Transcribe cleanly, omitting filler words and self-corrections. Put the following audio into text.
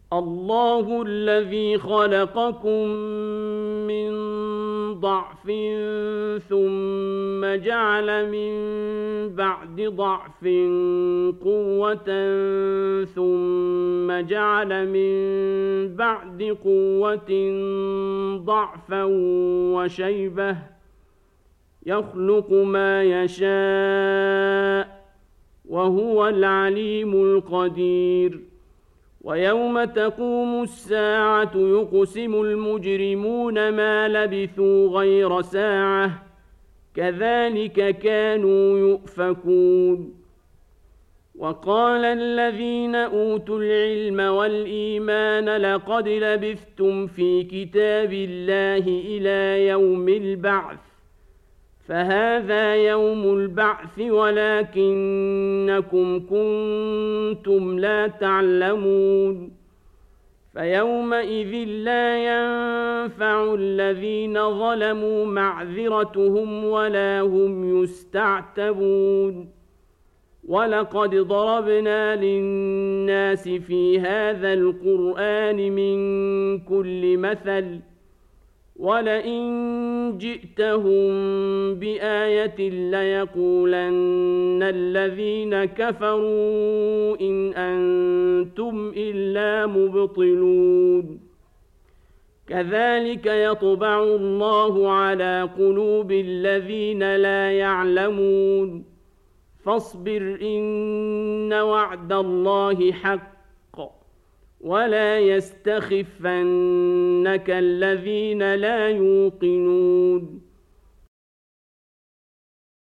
الله الذي خلقكم من ضعف ثم جعل من بعد ضعف قوة ثم جعل من بعد قوة ضعفا وشيبة يخلق ما يشاء وهو العليم القدير ويوم تقوم الساعة يقسم المجرمون ما لبثوا غير ساعة كذلك كانوا يؤفكون وقال الذين أوتوا العلم والإيمان لقد لبثتم في كتاب الله إلى يوم البعث فهذا يوم البعث ولكنكم كنتم لا تعلمون فيومئذ لا ينفع الذين ظلموا معذرتهم ولا هم يستعتبون ولقد ضربنا للناس في هذا القرآن من كل مثل ولئن جئتهم بآية ليقولن الذين كفروا إن أنتم إلا مبطلون كذلك يطبع الله على قلوب الذين لا يعلمون فاصبر إن وعد الله حق ولا يستخفنك الذين لا يوقنون